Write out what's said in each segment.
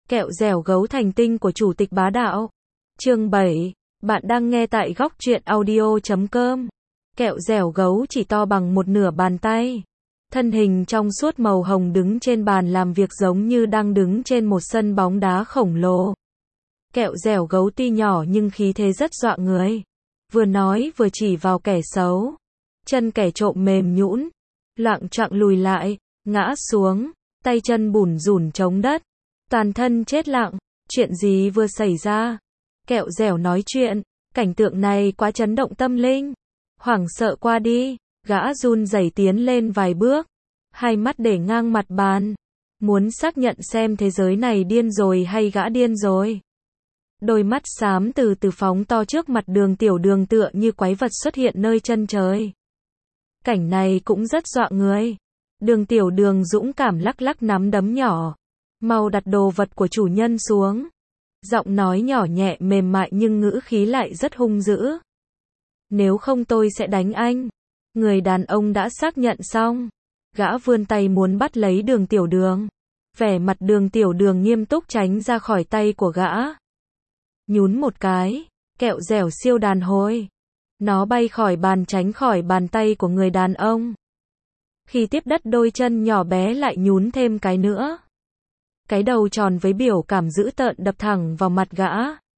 Kẹo dẻo gấu thành tinh của Chủ tịch bá đạo. Chương 7. Bạn đang nghe tại góc truyện audio.com. Kẹo dẻo gấu chỉ to bằng một nửa bàn tay. Thân hình trong suốt màu hồng đứng trên bàn làm việc giống như đang đứng trên một sân bóng đá khổng lồ. Kẹo dẻo gấu tuy nhỏ nhưng khí thế rất dọa người. Vừa nói vừa chỉ vào kẻ xấu. Chân kẻ trộm mềm nhũn, loạng choạng lùi lại, ngã xuống, tay chân bủn rủn chống đất. Toàn thân chết lặng, chuyện gì vừa xảy ra? Kẹo dẻo nói chuyện, cảnh tượng này quá chấn động tâm linh. Hoảng sợ qua đi, gã run rẩy tiến lên vài bước, hai mắt để ngang mặt bàn, muốn xác nhận xem thế giới này điên rồi hay gã điên rồi. Đôi mắt xám từ từ phóng to trước mặt Đường Tiểu Đường tựa như quái vật xuất hiện nơi chân trời. Cảnh này cũng rất dọa người. Đường Tiểu Đường dũng cảm lắc lắc nắm đấm nhỏ. Mau đặt đồ vật của chủ nhân xuống. Giọng nói nhỏ nhẹ mềm mại nhưng ngữ khí lại rất hung dữ. Nếu không tôi sẽ đánh anh. Người đàn ông đã xác nhận xong. Gã vươn tay muốn bắt lấy Đường Tiểu Đường. Vẻ mặt Đường Tiểu Đường nghiêm túc tránh ra khỏi tay của gã. Nhún một cái, kẹo dẻo siêu đàn hồi. Nó bay khỏi bàn tránh khỏi bàn tay của người đàn ông. Khi tiếp đất đôi chân nhỏ bé lại nhún thêm cái nữa. Cái đầu tròn với biểu cảm dữ tợn đập thẳng vào mặt gã.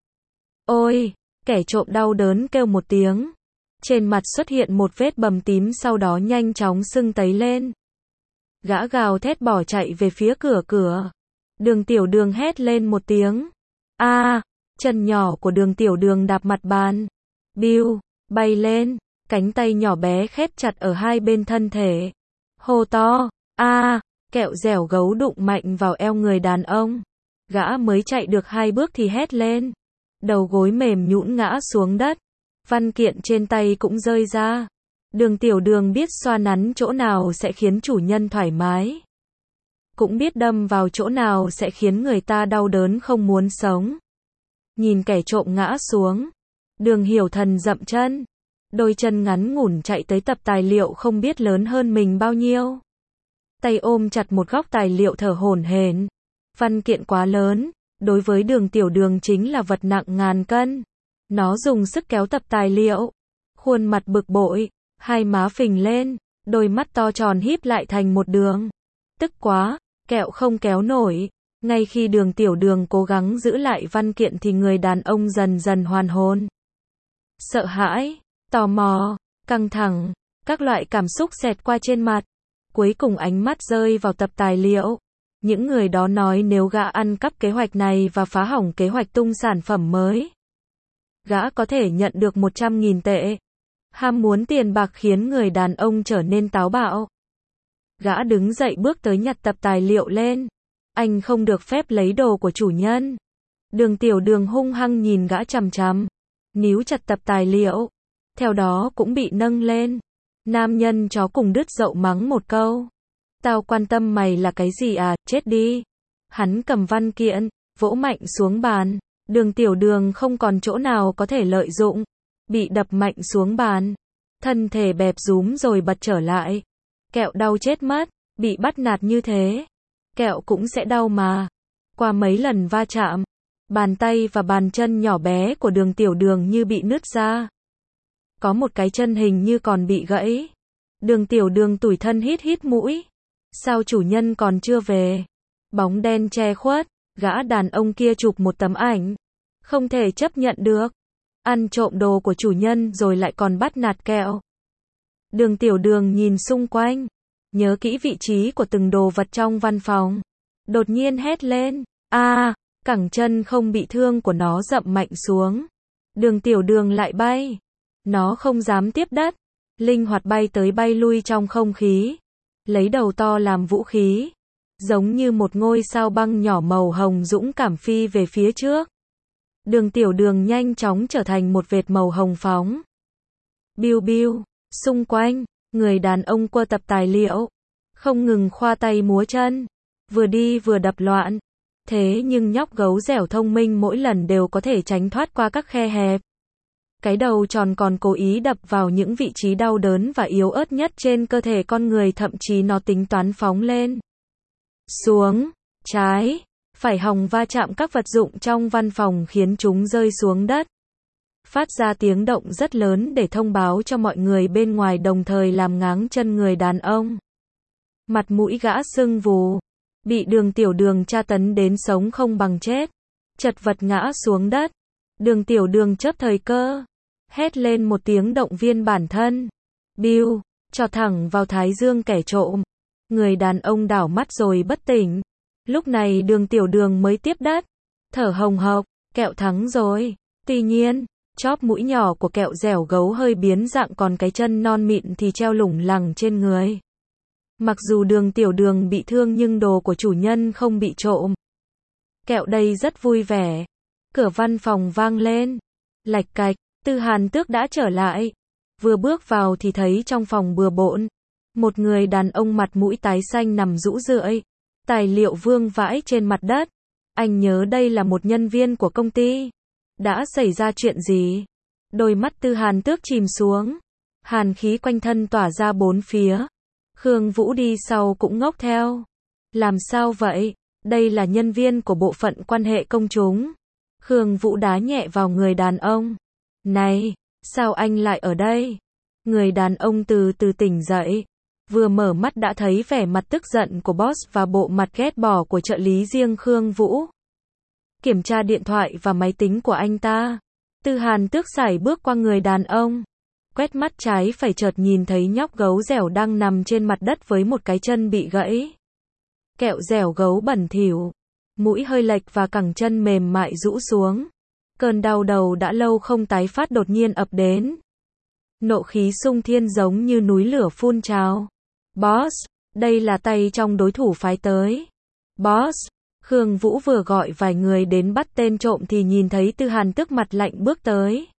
Ôi, kẻ trộm đau đớn kêu một tiếng. Trên mặt xuất hiện một vết bầm tím sau đó nhanh chóng sưng tấy lên. Gã gào thét bỏ chạy về phía cửa. Đường Tiểu Đường hét lên một tiếng. Chân nhỏ của Đường Tiểu Đường đạp mặt bàn. Biu, bay lên, cánh tay nhỏ bé khép chặt ở hai bên thân thể. Hô to, kẹo dẻo gấu đụng mạnh vào eo người đàn ông. Gã mới chạy được 2 bước thì hét lên. Đầu gối mềm nhũn ngã xuống đất. Văn kiện trên tay cũng rơi ra. Đường Tiểu Đường biết xoa nắn chỗ nào sẽ khiến chủ nhân thoải mái. Cũng biết đâm vào chỗ nào sẽ khiến người ta đau đớn không muốn sống. Nhìn kẻ trộm ngã xuống. Đường Hiểu Thần dậm chân. Đôi chân ngắn ngủn chạy tới tập tài liệu không biết lớn hơn mình bao nhiêu. Tay ôm chặt một góc tài liệu thở hổn hển. Văn kiện quá lớn, đối với Đường Tiểu Đường chính là vật nặng ngàn cân. Nó dùng sức kéo tập tài liệu. Khuôn mặt bực bội, hai má phình lên, đôi mắt to tròn híp lại thành một đường. Tức quá, kẹo không kéo nổi. Ngay khi Đường Tiểu Đường cố gắng giữ lại văn kiện thì người đàn ông dần dần hoàn hồn. Sợ hãi, tò mò, căng thẳng, các loại cảm xúc xẹt qua trên mặt. Cuối cùng ánh mắt rơi vào tập tài liệu. Những người đó nói nếu gã ăn cắp kế hoạch này và phá hỏng kế hoạch tung sản phẩm mới, gã có thể nhận được 100.000 tệ. Ham muốn tiền bạc khiến người đàn ông trở nên táo bạo. Gã đứng dậy bước tới nhặt tập tài liệu lên. Anh không được phép lấy đồ của chủ nhân. Đường Tiểu Đường hung hăng nhìn gã chằm chằm. Níu chặt tập tài liệu. Theo đó cũng bị nâng lên. Nam nhân chó cùng đứt dậu mắng một câu. Tao quan tâm mày là cái gì à, chết đi. Hắn cầm văn kiện, vỗ mạnh xuống bàn. Đường Tiểu Đường không còn chỗ nào có thể lợi dụng. Bị đập mạnh xuống bàn. Thân thể bẹp rúm rồi bật trở lại. Kẹo đau chết mất, bị bắt nạt như thế. Kẹo cũng sẽ đau mà. Qua mấy lần va chạm, bàn tay và bàn chân nhỏ bé của Đường Tiểu Đường như bị nứt ra. Có một cái chân hình như còn bị gãy. Đường Tiểu Đường tủi thân hít mũi. Sao chủ nhân còn chưa về? Bóng đen che khuất, gã đàn ông kia chụp một tấm ảnh. Không thể chấp nhận được. Ăn trộm đồ của chủ nhân rồi lại còn bắt nạt kẹo. Đường Tiểu Đường nhìn xung quanh. Nhớ kỹ vị trí của từng đồ vật trong văn phòng. Đột nhiên hét lên. Cẳng chân không bị thương của nó dậm mạnh xuống. Đường Tiểu Đường lại bay. Nó không dám tiếp đất. Linh hoạt bay tới bay lui trong không khí. Lấy đầu to làm vũ khí. Giống như một ngôi sao băng nhỏ màu hồng dũng cảm phi về phía trước. Đường Tiểu Đường nhanh chóng trở thành một vệt màu hồng phóng. Biu biu. Xung quanh, người đàn ông quơ tập tài liệu. Không ngừng khoa tay múa chân. Vừa đi vừa đập loạn. Thế nhưng nhóc gấu dẻo thông minh mỗi lần đều có thể tránh thoát qua các khe hẹp. Cái đầu tròn còn cố ý đập vào những vị trí đau đớn và yếu ớt nhất trên cơ thể con người, thậm chí nó tính toán phóng lên. Xuống, trái, phải hòng va chạm các vật dụng trong văn phòng khiến chúng rơi xuống đất. Phát ra tiếng động rất lớn để thông báo cho mọi người bên ngoài, đồng thời làm ngáng chân người đàn ông. Mặt mũi gã sưng vù, bị Đường Tiểu Đường tra tấn đến sống không bằng chết, chật vật ngã xuống đất. Đường Tiểu Đường chớp thời cơ, hét lên một tiếng động viên bản thân. Biu, cho thẳng vào thái dương kẻ trộm. Người đàn ông đảo mắt rồi bất tỉnh. Lúc này Đường Tiểu Đường mới tiếp đất, thở hồng hộc, kẹo thắng rồi. Tuy nhiên, chóp mũi nhỏ của kẹo dẻo gấu hơi biến dạng, còn cái chân non mịn thì treo lủng lẳng trên người. Mặc dù Đường Tiểu Đường bị thương nhưng đồ của chủ nhân không bị trộm. Kẹo đây rất vui vẻ. Cửa văn phòng vang lên. Lạch cạch, Tư Hàn Tước đã trở lại. Vừa bước vào thì thấy trong phòng bừa bộn. Một người đàn ông mặt mũi tái xanh nằm rũ rượi. Tài liệu vương vãi trên mặt đất. Anh nhớ đây là một nhân viên của công ty. Đã xảy ra chuyện gì? Đôi mắt Tư Hàn Tước chìm xuống. Hàn khí quanh thân tỏa ra bốn phía. Khương Vũ đi sau cũng ngốc theo. Làm sao vậy? Đây là nhân viên của bộ phận quan hệ công chúng. Khương Vũ đá nhẹ vào người đàn ông. Này, sao anh lại ở đây? Người đàn ông từ từ tỉnh dậy. Vừa mở mắt đã thấy vẻ mặt tức giận của boss và bộ mặt ghét bỏ của trợ lý riêng Khương Vũ. Kiểm tra điện thoại và máy tính của anh ta. Tư Hàn Tước sải bước qua người đàn ông. Quét mắt trái phải, chợt nhìn thấy nhóc gấu dẻo đang nằm trên mặt đất với một cái chân bị gãy. Kẹo dẻo gấu bẩn thỉu, mũi hơi lệch và cẳng chân mềm mại rũ xuống. Cơn đau đầu đã lâu không tái phát đột nhiên ập đến. Nộ khí xung thiên giống như núi lửa phun trào. Boss, đây là tay trong đối thủ phái tới. Boss, Khương Vũ vừa gọi vài người đến bắt tên trộm thì nhìn thấy Tư Hàn Tước mặt lạnh bước tới.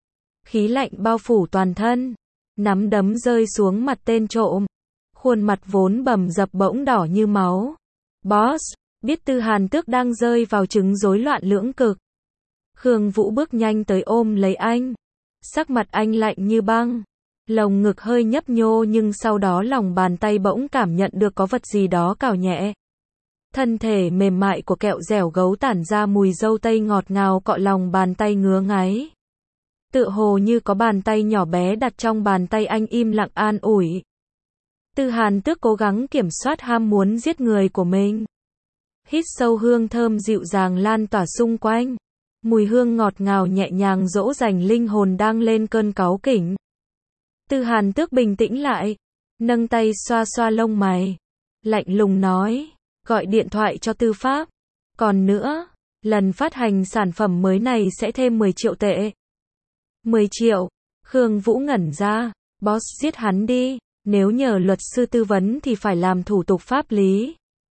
Khí lạnh bao phủ toàn thân, nắm đấm rơi xuống mặt tên trộm. Khuôn mặt vốn bầm dập bỗng đỏ như máu. Boss, biết Tư Hàn Tước đang rơi vào chứng rối loạn lưỡng cực. Khương Vũ bước nhanh tới ôm lấy anh. Sắc mặt anh lạnh như băng. Lồng ngực hơi nhấp nhô nhưng sau đó lòng bàn tay bỗng cảm nhận được có vật gì đó cào nhẹ. Thân thể mềm mại của kẹo dẻo gấu tản ra mùi dâu tây ngọt ngào cọ lòng bàn tay ngứa ngáy. Tựa hồ như có bàn tay nhỏ bé đặt trong bàn tay anh im lặng an ủi. Tư Hàn Tước cố gắng kiểm soát ham muốn giết người của mình. Hít sâu, hương thơm dịu dàng lan tỏa xung quanh. Mùi hương ngọt ngào nhẹ nhàng dỗ dành linh hồn đang lên cơn cáu kỉnh. Tư Hàn Tước bình tĩnh lại, nâng tay xoa xoa lông mày, lạnh lùng nói, gọi điện thoại cho tư pháp. Còn nữa, lần phát hành sản phẩm mới này sẽ thêm 10 triệu tệ. 10 triệu, Khương Vũ ngẩn ra, boss giết hắn đi, nếu nhờ luật sư tư vấn thì phải làm thủ tục pháp lý.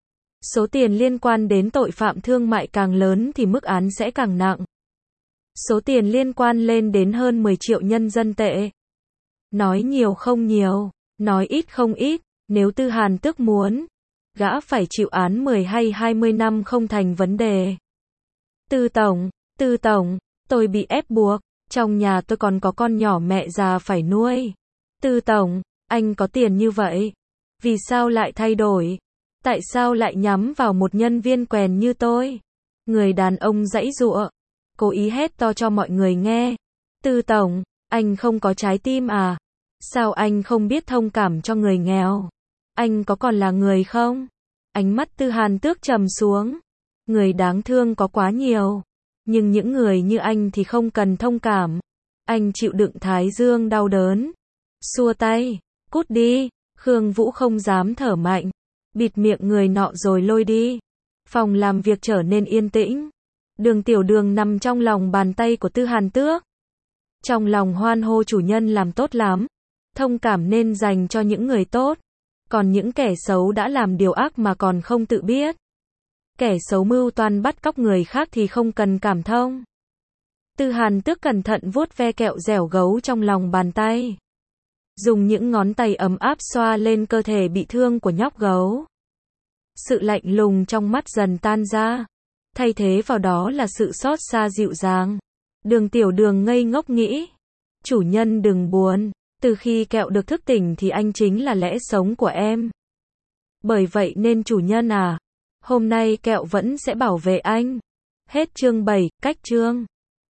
Số tiền liên quan đến tội phạm thương mại càng lớn thì mức án sẽ càng nặng. Số tiền liên quan lên đến hơn 10 triệu nhân dân tệ. Nói nhiều không nhiều, nói ít không ít, nếu Tư Hàn Tước muốn, gã phải chịu án 10 hay 20 năm không thành vấn đề. Tư tổng, tôi bị ép buộc, trong nhà tôi còn có con nhỏ mẹ già phải nuôi. Tư tổng, anh có tiền như vậy, vì sao lại thay đổi? Tại sao lại nhắm vào một nhân viên quèn như tôi? Người đàn ông giãy giụa, cố ý hét to cho mọi người nghe. Tư tổng, anh không có trái tim à? Sao anh không biết thông cảm cho người nghèo? Anh có còn là người không? Ánh mắt Tư Hàn Tước trầm xuống. Người đáng thương có quá nhiều, nhưng những người như anh thì không cần thông cảm. Anh chịu đựng thái dương đau đớn. Xua tay, cút đi. Khương Vũ không dám thở mạnh, bịt miệng người nọ rồi lôi đi. Phòng làm việc trở nên yên tĩnh. Đường Tiểu Đường nằm trong lòng bàn tay của Tư Hàn Tước. Trong lòng hoan hô, chủ nhân làm tốt lắm. Thông cảm nên dành cho những người tốt. Còn những kẻ xấu đã làm điều ác mà còn không tự biết. Kẻ xấu mưu toan bắt cóc người khác thì không cần cảm thông. Tư Hàn Tước cẩn thận vuốt ve kẹo dẻo gấu trong lòng bàn tay. Dùng những ngón tay ấm áp xoa lên cơ thể bị thương của nhóc gấu. Sự lạnh lùng trong mắt dần tan ra. Thay thế vào đó là sự xót xa dịu dàng. Đường Tiểu Đường ngây ngốc nghĩ. Chủ nhân đừng buồn. Từ khi kẹo được thức tỉnh thì anh chính là lẽ sống của em. Bởi vậy nên chủ nhân à, Hôm nay kẹo vẫn sẽ bảo vệ anh. Hết chương 7, cách chương.